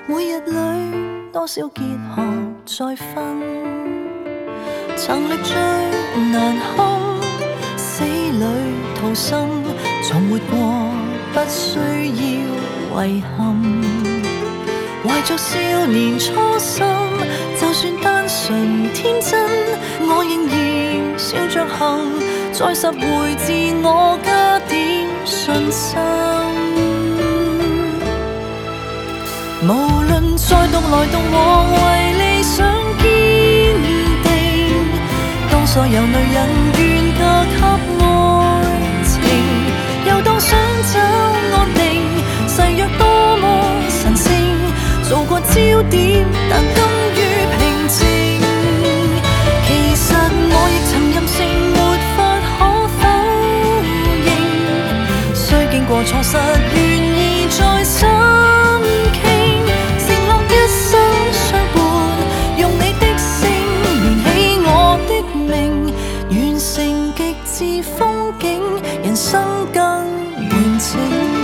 每日里多少结合再分，曾力最难堪，死里逃生，从活过不需要遗憾。怀着少年初心，就算单纯天真，我仍然笑着行，再拾回自我，加點信心。無論再獨來獨往，為理想堅定，當所有女人願嫁給愛情，又當想找安定，誓約多麼神聖，做過焦點，但甘於平靜。其實我亦曾任性，沒法可否認，雖經過錯失，願意再心傾，承諾一生相伴，用你的姓連起我的名，完成極致風景，人生更完整。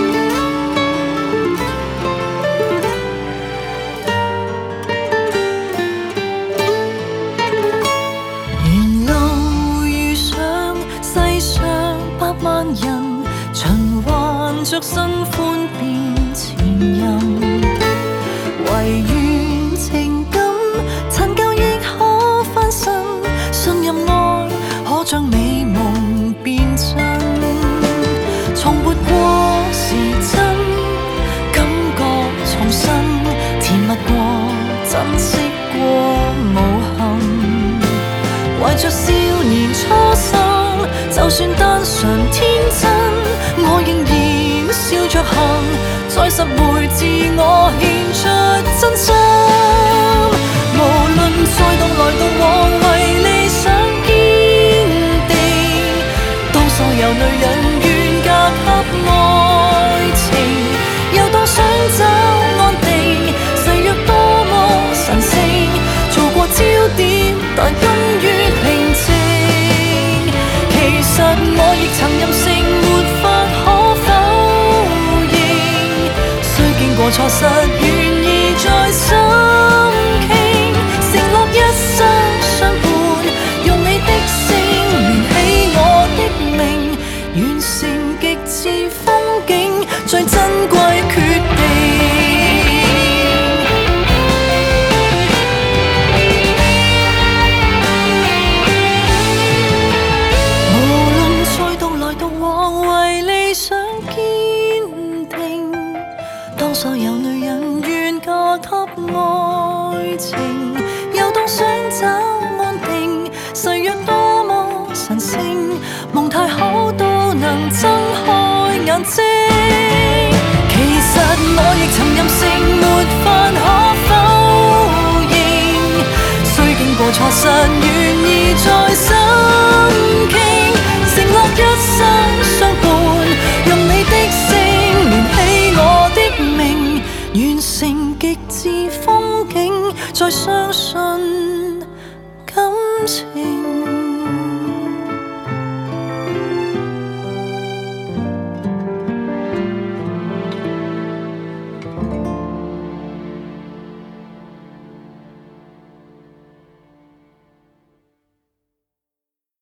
人循環着新歡變前任，唯願情感陳舊亦可翻身，信任愛可將美夢變真。重活過是真，感覺重新，甜蜜過，珍惜過無憾，懷着少年初心，就算單純天真，我仍然笑着行，再拾回自我，獻出真心。無論再獨來獨往，為理想堅定，當所有女人願嫁給愛情，又當想找安定，誓約多麼神聖，做過焦點，但甘於平靜。其實我亦曾任性，沒法可否認，雖經過錯失，願意再心傾，承諾一生相伴，用你的姓連起我的名，完成極致風景，最珍貴決定。所有女人願嫁給愛情，又當想找安定，誓約多麼神聖，夢太好都能睜開眼睛。其實我亦曾任性，沒法可否認，雖經過錯失，願意再心傾，承諾一生相伴，用你的姓連起我的名，完成極致風景，再相信感情。